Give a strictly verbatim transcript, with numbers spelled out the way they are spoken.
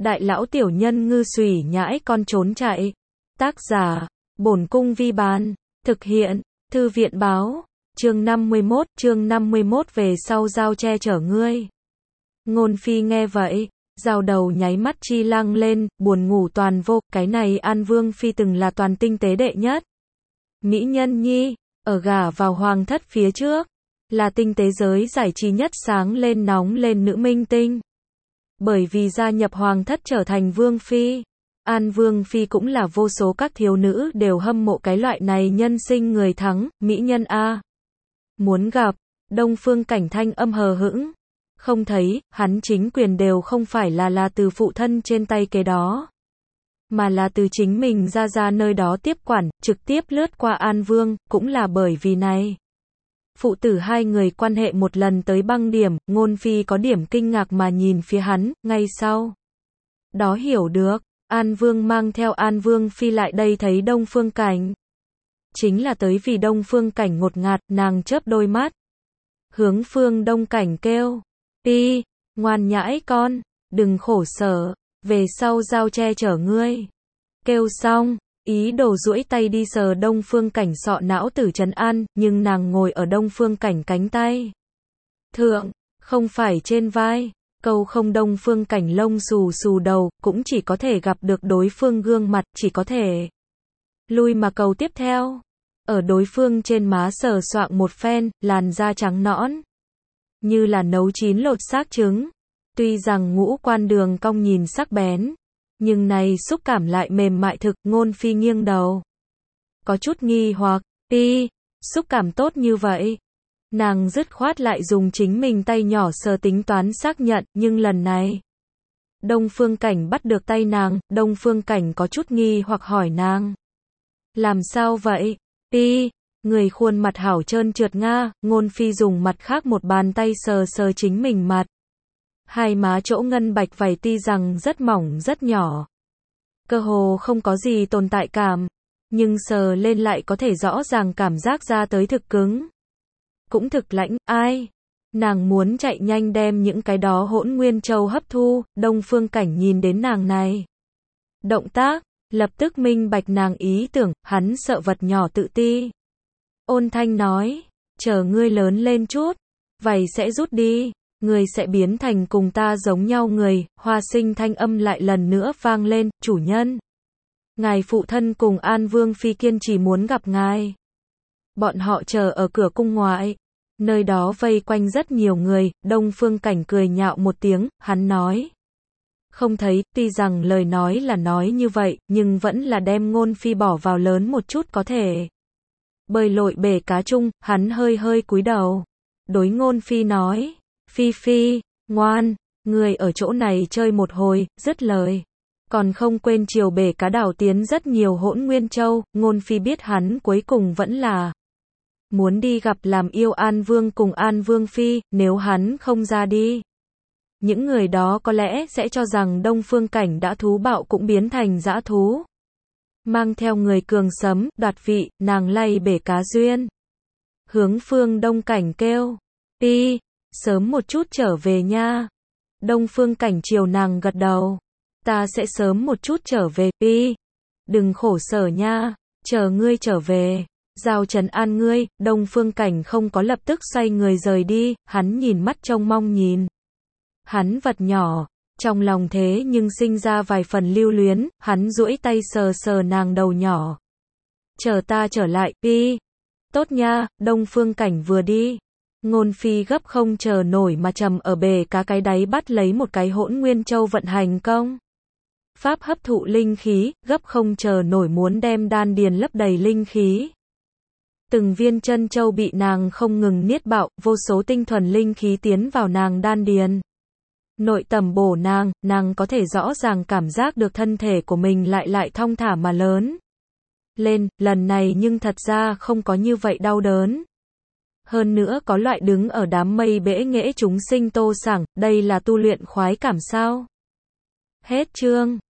Đại lão tiểu nhân ngư xùy nhãi con trốn chạy. Tác giả, Bổn Cung Vi Bán. Thực hiện, Thư viện Báo. Chương năm mươi mốt, chương năm mươi mốt về sau giao che chở ngươi. Ngôn Phi nghe vậy, giao đầu nháy mắt chi lăng lên, buồn ngủ toàn vô, cái này An Vương Phi từng là toàn tinh tế đệ nhất. Mỹ nhân nhi, ở gả vào hoàng thất phía trước, là tinh tế giới giải trí nhất sáng lên nóng lên nữ minh tinh. Bởi vì gia nhập hoàng thất trở thành Vương Phi, An Vương Phi cũng là vô số các thiếu nữ đều hâm mộ cái loại này nhân sinh người thắng, mỹ nhân A. Muốn gặp, Đông Phương Cảnh thanh âm hờ hững. Không thấy, hắn chính quyền đều không phải là là từ phụ thân trên tay kế đó, mà là từ chính mình ra ra nơi đó tiếp quản, trực tiếp lướt qua An Vương, cũng là bởi vì này. Phụ tử hai người quan hệ một lần tới băng điểm, Ngôn Phi có điểm kinh ngạc mà nhìn phía hắn, ngay sau đó hiểu được, An Vương mang theo An Vương Phi lại đây thấy Đông Phương Cảnh. Chính là tới vì Đông Phương Cảnh ngột ngạt, nàng chớp đôi mắt. Hướng Phương Đông Cảnh kêu, đi, ngoan nhãi con, đừng khổ sở, về sau giao che chở ngươi. Kêu xong, ý đồ duỗi tay đi sờ Đông Phương Cảnh sọ não tử trấn an, nhưng nàng ngồi ở Đông Phương Cảnh cánh tay thượng, không phải trên vai. Câu không Đông Phương Cảnh lông xù xù đầu, cũng chỉ có thể gặp được đối phương gương mặt, chỉ có thể lui mà cầu tiếp theo. Ở đối phương trên má sờ soạng một phen, làn da trắng nõn, như là nấu chín lột xác trứng. Tuy rằng ngũ quan đường cong nhìn sắc bén, nhưng này xúc cảm lại mềm mại thực. Ngôn Phi nghiêng đầu, có chút nghi hoặc, đi, xúc cảm tốt như vậy. Nàng dứt khoát lại dùng chính mình tay nhỏ sờ tính toán xác nhận, nhưng lần này Đông Phương Cảnh bắt được tay nàng, Đông Phương Cảnh có chút nghi hoặc hỏi nàng, làm sao vậy? Đi, người khuôn mặt hảo trơn trượt nga. Ngôn Phi dùng mặt khác một bàn tay sờ sờ chính mình mặt. Hai má chỗ ngân bạch vảy tuy rằng rất mỏng rất nhỏ, cơ hồ không có gì tồn tại cảm, nhưng sờ lên lại có thể rõ ràng cảm giác ra tới thực cứng, cũng thực lãnh. Ai? Nàng muốn chạy nhanh đem những cái đó hỗn nguyên châu hấp thu. Đông Phương Cảnh nhìn đến nàng này động tác, lập tức minh bạch nàng ý tưởng, hắn sợ vật nhỏ tự ti. Ôn thanh nói, chờ ngươi lớn lên chút, vảy sẽ rút đi, ngươi sẽ biến thành cùng ta giống nhau người. Hoa Sinh thanh âm lại lần nữa vang lên, chủ nhân, ngài phụ thân cùng An Vương Phi kiên trì muốn gặp ngài. Bọn họ chờ ở cửa cung ngoại, nơi đó vây quanh rất nhiều người. Đông Phương Cảnh cười nhạo một tiếng, hắn nói, không thấy. Tuy rằng lời nói là nói như vậy, nhưng vẫn là đem Ngôn Phi bỏ vào lớn một chút có thể bơi lội bể cá chung. Hắn hơi hơi cúi đầu, đối Ngôn Phi nói, Phi Phi, ngoan, người ở chỗ này chơi một hồi. Dứt lời, còn không quên chiều bể cá đảo tiến rất nhiều hỗn nguyên châu. Ngôn Phi biết hắn cuối cùng vẫn là muốn đi gặp làm yêu An Vương cùng An Vương Phi, nếu hắn không ra đi, những người đó có lẽ sẽ cho rằng Đông Phương Cảnh đã thú bạo cũng biến thành dã thú, mang theo người cường sấm, đoạt vị. Nàng lay bể cá duyên, hướng Phương Đông Cảnh kêu, đi, sớm một chút trở về nha. Đông Phương Cảnh chiều nàng gật đầu, ta sẽ sớm một chút trở về. Đi, đừng khổ sở nha, chờ ngươi trở về, giao trấn an ngươi. Đông Phương Cảnh không có lập tức xoay người rời đi, hắn nhìn mắt trông mong nhìn hắn vật nhỏ, trong lòng thế nhưng sinh ra vài phần lưu luyến. Hắn duỗi tay sờ sờ nàng đầu nhỏ, chờ ta trở lại. Đi, tốt nha. Đông Phương Cảnh vừa đi, Ngôn Phi gấp không chờ nổi mà trầm ở bể cá cái đáy bắt lấy một cái hỗn nguyên châu vận hành công pháp hấp thụ linh khí, gấp không chờ nổi muốn đem đan điền lấp đầy linh khí. Từng viên chân châu bị nàng không ngừng niết bạo, vô số tinh thuần linh khí tiến vào nàng đan điền nội tầm bổ nàng. Nàng có thể rõ ràng cảm giác được thân thể của mình lại lại thong thả mà lớn lên, lần này nhưng thật ra không có như vậy đau đớn. Hơn nữa có loại đứng ở đám mây bẽ nghễ chúng sinh tô sảng, đây là tu luyện khoái cảm sao? Hết chương.